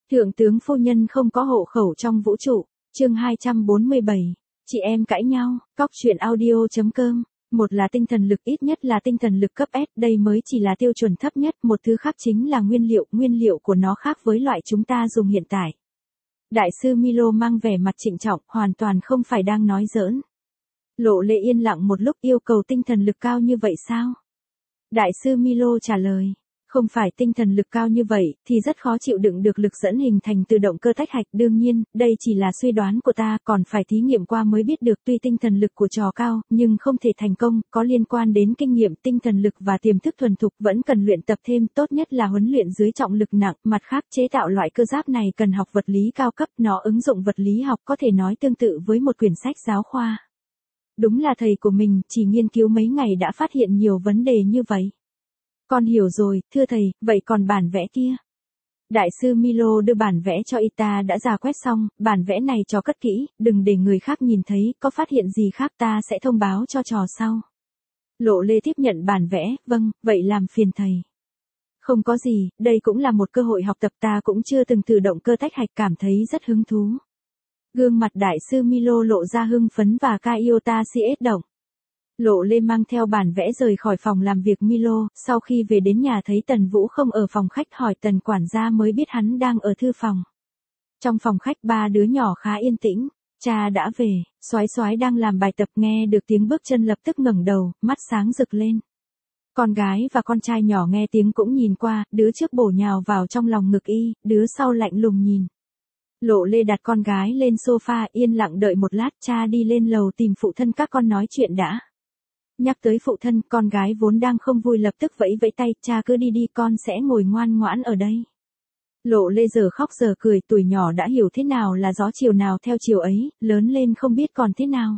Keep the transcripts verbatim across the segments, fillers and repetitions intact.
Thượng tướng phu nhân không có hộ khẩu trong vũ trụ, chương hai trăm bốn mươi bảy, chị em cãi nhau, cóc truyện audio.com, một là tinh thần lực ít nhất là tinh thần lực cấp S, đây mới chỉ là tiêu chuẩn thấp nhất, một thứ khác chính là nguyên liệu, nguyên liệu của nó khác với loại chúng ta dùng hiện tại. Đại sư Milo mang vẻ mặt trịnh trọng, hoàn toàn không phải đang nói giỡn. Lộ Lệ yên lặng một lúc, yêu cầu tinh thần lực cao như vậy sao? Đại sư Milo trả lời, không phải tinh thần lực cao như vậy, thì rất khó chịu đựng được lực dẫn hình thành từ động cơ tách hạch. Đương nhiên, đây chỉ là suy đoán của ta, còn phải thí nghiệm qua mới biết được. Tuy tinh thần lực của trò cao, nhưng không thể thành công, có liên quan đến kinh nghiệm, tinh thần lực và tiềm thức thuần thục, vẫn cần luyện tập thêm, tốt nhất là huấn luyện dưới trọng lực nặng. Mặt khác, chế tạo loại cơ giáp này cần học vật lý cao cấp, nó ứng dụng vật lý học, có thể nói tương tự với một quyển sách giáo khoa. Đúng là thầy của mình, chỉ nghiên cứu mấy ngày đã phát hiện nhiều vấn đề như vậy. Con hiểu rồi, thưa thầy, vậy còn bản vẽ kia? Đại sư Milo đưa bản vẽ cho y, ta đã rà quét xong, bản vẽ này cho cất kỹ, đừng để người khác nhìn thấy, có phát hiện gì khác ta sẽ thông báo cho trò sau. Lộ Lê tiếp nhận bản vẽ, vâng, vậy làm phiền thầy. Không có gì, đây cũng là một cơ hội học tập, ta cũng chưa từng thử động cơ tách hạch, cảm thấy rất hứng thú. Gương mặt đại sư Milo lộ ra hưng phấn và Kaiota siết động. Lộ Lê mang theo bản vẽ rời khỏi phòng làm việc Milo, sau khi về đến nhà thấy Tần Vũ không ở phòng khách, hỏi Tần quản gia mới biết hắn đang ở thư phòng. Trong phòng khách ba đứa nhỏ khá yên tĩnh, cha đã về, Soái Soái đang làm bài tập, nghe được tiếng bước chân lập tức ngẩng đầu, mắt sáng rực lên. Con gái và con trai nhỏ nghe tiếng cũng nhìn qua, đứa trước bổ nhào vào trong lòng ngực y, đứa sau lạnh lùng nhìn. Lộ Lê đặt con gái lên sofa, yên lặng đợi một lát, cha đi lên lầu tìm phụ thân các con nói chuyện đã. Nhắc tới phụ thân, con gái vốn đang không vui lập tức vẫy vẫy tay, cha cứ đi đi, con sẽ ngồi ngoan ngoãn ở đây. Lộ Lê giờ khóc giờ cười, tuổi nhỏ đã hiểu thế nào là gió chiều nào theo chiều ấy, lớn lên không biết còn thế nào.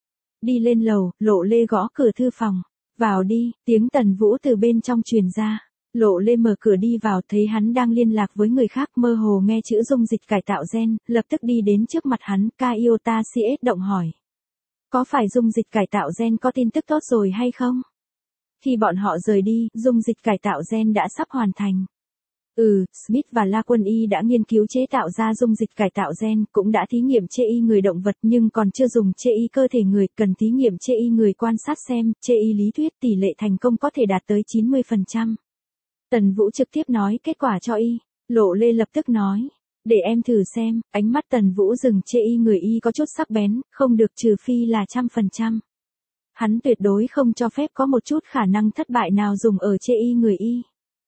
Đi lên lầu, Lộ Lê gõ cửa thư phòng, vào đi, tiếng Tần Vũ từ bên trong truyền ra. Lộ Lê mở cửa đi vào, thấy hắn đang liên lạc với người khác, mơ hồ nghe chữ dung dịch cải tạo gen, lập tức đi đến trước mặt hắn, Kaiota siết động hỏi. Có phải dung dịch cải tạo gen có tin tức tốt rồi hay không? Khi bọn họ rời đi, dung dịch cải tạo gen đã sắp hoàn thành. Ừ, Smith và La Quân Y đã nghiên cứu chế tạo ra dung dịch cải tạo gen, cũng đã thí nghiệm chê y người động vật nhưng còn chưa dùng chê y cơ thể người, cần thí nghiệm chê y người quan sát xem, chê y lý thuyết tỷ lệ thành công có thể đạt tới chín mươi phần trăm. Tần Vũ trực tiếp nói kết quả cho y, Lộ Lê lập tức nói. Để em thử xem, ánh mắt Tần Vũ dừng, chê y người y có chút sắc bén, không được, trừ phi là trăm phần trăm. Hắn tuyệt đối không cho phép có một chút khả năng thất bại nào dùng ở chê y người y.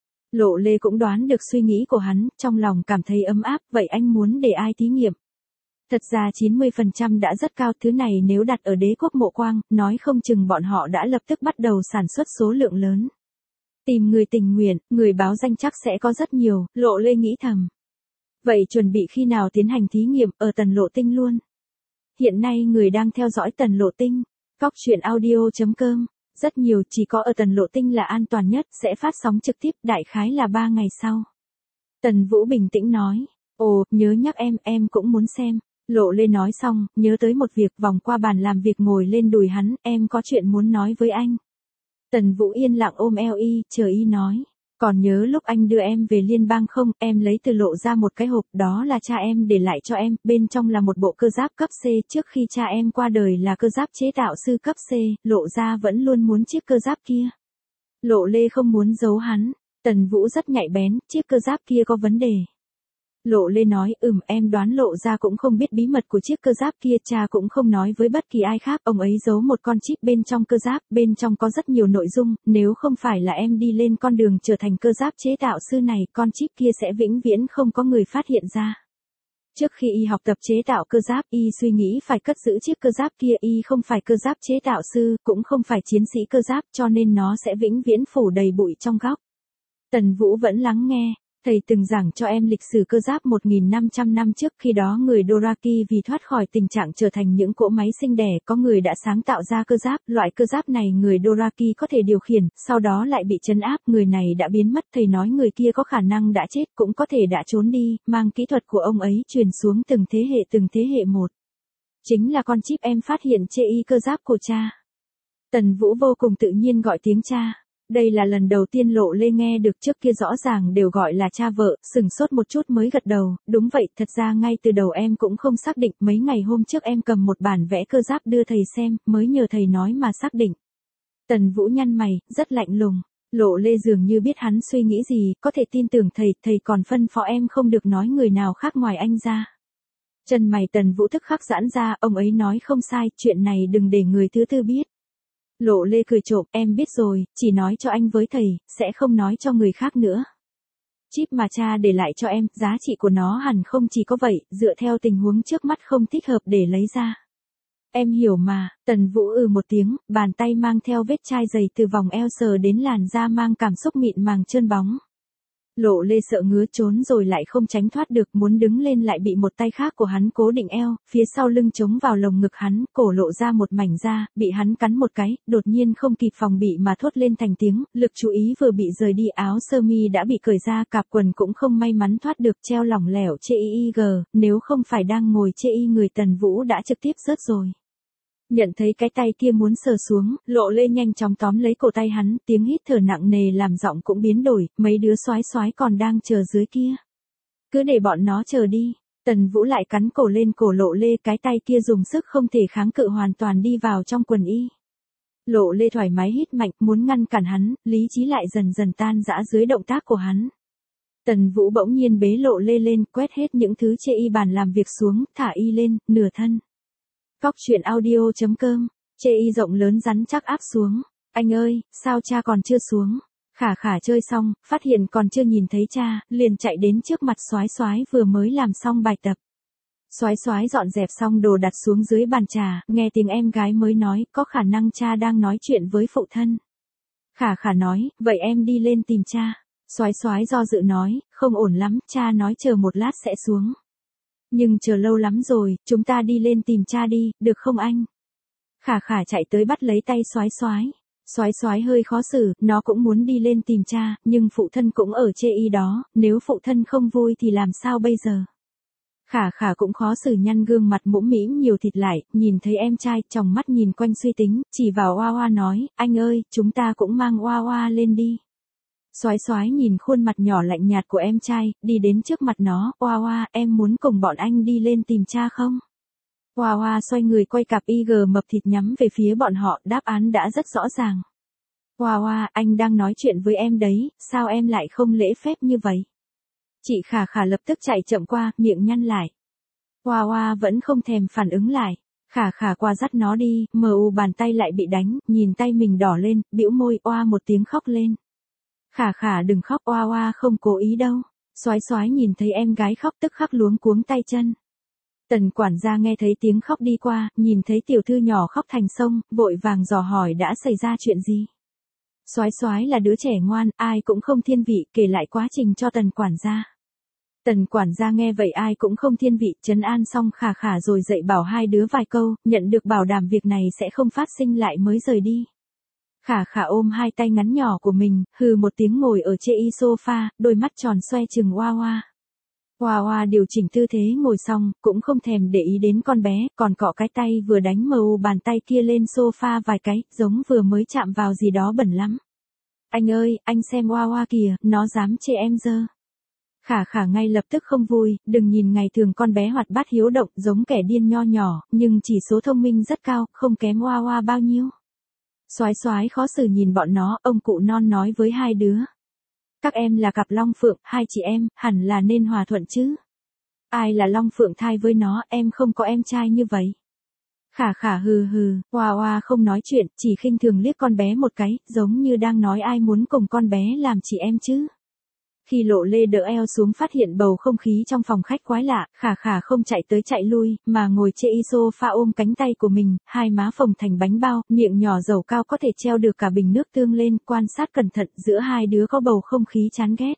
Lộ Lê cũng đoán được suy nghĩ của hắn, trong lòng cảm thấy ấm áp, vậy anh muốn để ai thí nghiệm? Thật ra chín mươi phần trăm đã rất cao, thứ này nếu đặt ở Đế quốc Mộ Quang, nói không chừng bọn họ đã lập tức bắt đầu sản xuất số lượng lớn. Tìm người tình nguyện, người báo danh chắc sẽ có rất nhiều, Lộ Lê nghĩ thầm. Vậy chuẩn bị khi nào tiến hành thí nghiệm, ở Tần Lộ Tinh luôn? Hiện nay người đang theo dõi Tần Lộ Tinh, cóc truyện audio.com, rất nhiều, chỉ có ở Tần Lộ Tinh là an toàn nhất, sẽ phát sóng trực tiếp, đại khái là ba ngày sau. Tần Vũ bình tĩnh nói, ồ, nhớ nhắc em, em cũng muốn xem. Lộ Lê nói xong, nhớ tới một việc, vòng qua bàn làm việc ngồi lên đùi hắn, em có chuyện muốn nói với anh. Tần Vũ yên lặng ôm eo y, chờ y nói. Còn nhớ lúc anh đưa em về liên bang không, em lấy từ Lộ ra một cái hộp, đó là cha em để lại cho em, bên trong là một bộ cơ giáp cấp C, trước khi cha em qua đời là cơ giáp chế tạo sư cấp C, Lộ ra vẫn luôn muốn chiếc cơ giáp kia. Lộ Lê không muốn giấu hắn, Tần Vũ rất nhạy bén, chiếc cơ giáp kia có vấn đề. Lộ Lê nói, ừm, em đoán Lộ ra cũng không biết bí mật của chiếc cơ giáp kia, cha cũng không nói với bất kỳ ai khác, ông ấy giấu một con chip bên trong cơ giáp, bên trong có rất nhiều nội dung, nếu không phải là em đi lên con đường trở thành cơ giáp chế tạo sư này, con chip kia sẽ vĩnh viễn không có người phát hiện ra. Trước khi y học tập chế tạo cơ giáp, y suy nghĩ phải cất giữ chiếc cơ giáp kia, y không phải cơ giáp chế tạo sư, cũng không phải chiến sĩ cơ giáp, cho nên nó sẽ vĩnh viễn phủ đầy bụi trong góc. Tần Vũ vẫn lắng nghe. Thầy từng giảng cho em lịch sử cơ giáp một nghìn năm trăm năm trước, khi đó người Doraki vì thoát khỏi tình trạng trở thành những cỗ máy sinh đẻ, có người đã sáng tạo ra cơ giáp, loại cơ giáp này người Doraki có thể điều khiển, sau đó lại bị trấn áp, người này đã biến mất, thầy nói người kia có khả năng đã chết, cũng có thể đã trốn đi, mang kỹ thuật của ông ấy truyền xuống từng thế hệ từng thế hệ một. Chính là con chip em phát hiện chê y cơ giáp của cha. Tần Vũ vô cùng tự nhiên gọi tiếng cha. Đây là lần đầu tiên Lộ Lê nghe được, trước kia rõ ràng đều gọi là cha vợ, sừng sốt một chút mới gật đầu, đúng vậy, thật ra ngay từ đầu em cũng không xác định, mấy ngày hôm trước em cầm một bản vẽ cơ giáp đưa thầy xem, mới nhờ thầy nói mà xác định. Tần Vũ nhăn mày, rất lạnh lùng. Lộ Lê dường như biết hắn suy nghĩ gì, có thể tin tưởng thầy, thầy còn phân phó em không được nói người nào khác ngoài anh ra. Chân mày Tần Vũ thức khắc giãn ra, ông ấy nói không sai, chuyện này đừng để người thứ tư biết. Lộ Lê cười trộm, em biết rồi, chỉ nói cho anh với thầy, sẽ không nói cho người khác nữa. Chip mà cha để lại cho em, giá trị của nó hẳn không chỉ có vậy, dựa theo tình huống trước mắt không thích hợp để lấy ra. Em hiểu mà, Tần Vũ ừ một tiếng, bàn tay mang theo vết chai dày từ vòng eo sờ đến làn da mang cảm xúc mịn màng trơn bóng. Lộ Lê sợ ngứa trốn rồi lại không tránh thoát được, muốn đứng lên lại bị một tay khác của hắn cố định eo, phía sau lưng chống vào lồng ngực hắn, cổ lộ ra một mảnh da, bị hắn cắn một cái, đột nhiên không kịp phòng bị mà thốt lên thành tiếng, lực chú ý vừa bị rời đi, áo sơ mi đã bị cởi ra, cạp quần cũng không may mắn thoát được, treo lỏng lẻo chê y y gờ, nếu không phải đang ngồi chê y người Tần Vũ đã trực tiếp rớt rồi. Nhận thấy cái tay kia muốn sờ xuống, Lộ Lê nhanh chóng tóm lấy cổ tay hắn, tiếng hít thở nặng nề làm giọng cũng biến đổi, mấy đứa soái soái còn đang chờ dưới kia. Cứ để bọn nó chờ đi. Tần Vũ lại cắn cổ lên cổ Lộ Lê, cái tay kia dùng sức không thể kháng cự hoàn toàn đi vào trong quần y. Lộ Lê thoải mái hít mạnh, muốn ngăn cản hắn, lý trí lại dần dần tan rã dưới động tác của hắn. Tần Vũ bỗng nhiên bế Lộ Lê lên, quét hết những thứ chê y bàn làm việc xuống, thả y lên, nửa thân. Cóc truyện audio chấm com, chê y rộng lớn rắn chắc áp xuống. Anh ơi, sao cha còn chưa xuống? Khả Khả chơi xong, phát hiện còn chưa nhìn thấy cha, liền chạy đến trước mặt soái soái vừa mới làm xong bài tập. Soái soái dọn dẹp xong đồ đặt xuống dưới bàn trà, nghe tiếng em gái mới nói, có khả năng cha đang nói chuyện với phụ thân. Khả Khả nói, vậy em đi lên tìm cha. Soái soái do dự nói, không ổn lắm, cha nói chờ một lát sẽ xuống. Nhưng chờ lâu lắm rồi, chúng ta đi lên tìm cha đi, được không anh? Khả Khả chạy tới bắt lấy tay soái soái. Soái soái hơi khó xử, nó cũng muốn đi lên tìm cha, nhưng phụ thân cũng ở chê y đó, nếu phụ thân không vui thì làm sao bây giờ? Khả Khả cũng khó xử, nhăn gương mặt mũm mĩm nhiều thịt lại, nhìn thấy em trai, tròng mắt nhìn quanh suy tính, chỉ vào Oa Oa nói, anh ơi, chúng ta cũng mang Oa Oa lên đi. Soái soái nhìn khuôn mặt nhỏ lạnh nhạt của em trai, đi đến trước mặt nó, Oa Oa, em muốn cùng bọn anh đi lên tìm cha không? Oa Oa xoay người quay cặp i giê mập thịt nhắm về phía bọn họ, đáp án đã rất rõ ràng. Oa Oa, anh đang nói chuyện với em đấy, sao em lại không lễ phép như vậy? Chị Khả Khả lập tức chạy chậm qua, miệng nhăn lại. Oa Oa vẫn không thèm phản ứng lại. Khả Khả qua dắt nó đi, mờ u bàn tay lại bị đánh, nhìn tay mình đỏ lên, bĩu môi, oa một tiếng khóc lên. Khả Khả đừng khóc, Oa Oa không cố ý đâu. Soái soái nhìn thấy em gái khóc tức khắc luống cuống tay chân. Tần quản gia nghe thấy tiếng khóc đi qua, nhìn thấy tiểu thư nhỏ khóc thành sông, vội vàng dò hỏi đã xảy ra chuyện gì. Soái soái là đứa trẻ ngoan, ai cũng không thiên vị, kể lại quá trình cho tần quản gia. Tần quản gia nghe vậy ai cũng không thiên vị, trấn an xong Khả Khả rồi dạy bảo hai đứa vài câu, nhận được bảo đảm việc này sẽ không phát sinh lại mới rời đi. Khả Khả ôm hai tay ngắn nhỏ của mình, hừ một tiếng ngồi ở chê y sofa, đôi mắt tròn xoe trừng Oa Oa. Oa Oa điều chỉnh tư thế ngồi xong, cũng không thèm để ý đến con bé, còn cọ cái tay vừa đánh mờ bàn tay kia lên sofa vài cái, giống vừa mới chạm vào gì đó bẩn lắm. Anh ơi, anh xem Oa Oa kìa, nó dám chê em dơ. Khả Khả ngay lập tức không vui, đừng nhìn ngày thường con bé hoạt bát hiếu động giống kẻ điên nho nhỏ, nhưng chỉ số thông minh rất cao, không kém Oa Oa bao nhiêu. Soái soái khó xử nhìn bọn nó, ông cụ non nói với hai đứa. Các em là cặp long phượng, hai chị em, hẳn là nên hòa thuận chứ. Ai là long phượng thai với nó, em không có em trai như vậy. Khả Khả hừ hừ, Oa Oa không nói chuyện, chỉ khinh thường liếc con bé một cái, giống như đang nói ai muốn cùng con bé làm chị em chứ. Khi Lộ Lê đỡ eo xuống phát hiện bầu không khí trong phòng khách quái lạ, Khả Khả không chạy tới chạy lui, mà ngồi chê y sofa ôm cánh tay của mình, hai má phồng thành bánh bao, miệng nhỏ dầu cao có thể treo được cả bình nước tương lên, quan sát cẩn thận giữa hai đứa có bầu không khí chán ghét.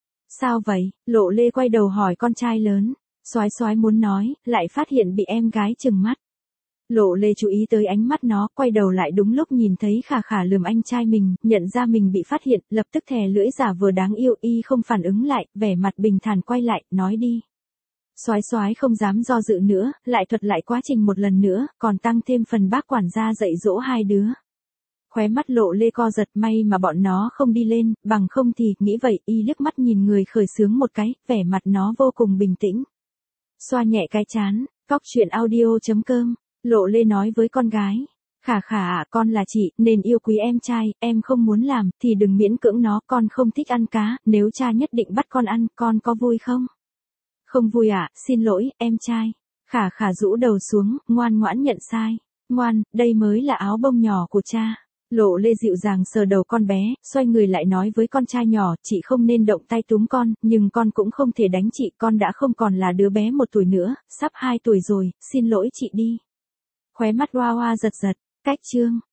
Sao vậy? Lộ Lê quay đầu hỏi con trai lớn. Soái soái muốn nói, lại phát hiện bị em gái trừng mắt. Lộ Lê chú ý tới ánh mắt nó, quay đầu lại đúng lúc nhìn thấy Khả Khả lườm anh trai mình, nhận ra mình bị phát hiện, lập tức thè lưỡi giả vừa đáng yêu, y không phản ứng lại, vẻ mặt bình thản quay lại, nói đi. Soái soái không dám do dự nữa, lại thuật lại quá trình một lần nữa, còn tăng thêm phần bác quản gia dạy dỗ hai đứa. Khóe mắt Lộ Lê co giật, may mà bọn nó không đi lên, bằng không thì, nghĩ vậy, y liếc mắt nhìn người khởi xướng một cái, vẻ mặt nó vô cùng bình tĩnh. Xoa nhẹ cái trán, cóc truyện audio.com, Lộ Lê nói với con gái. Khả khả ạ, con là chị, nên yêu quý em trai, em không muốn làm, thì đừng miễn cưỡng nó, con không thích ăn cá, nếu cha nhất định bắt con ăn, con có vui không? Không vui ạ, xin lỗi, em trai. Khả khả rũ đầu xuống, ngoan ngoãn nhận sai. Ngoan, đây mới là áo bông nhỏ của cha. Lộ Lê dịu dàng sờ đầu con bé, xoay người lại nói với con trai nhỏ, chị không nên động tay túm con, nhưng con cũng không thể đánh chị, con đã không còn là đứa bé một tuổi nữa, sắp hai tuổi rồi, xin lỗi chị đi. Khóe mắt Hoa Hoa giật giật, cách chương.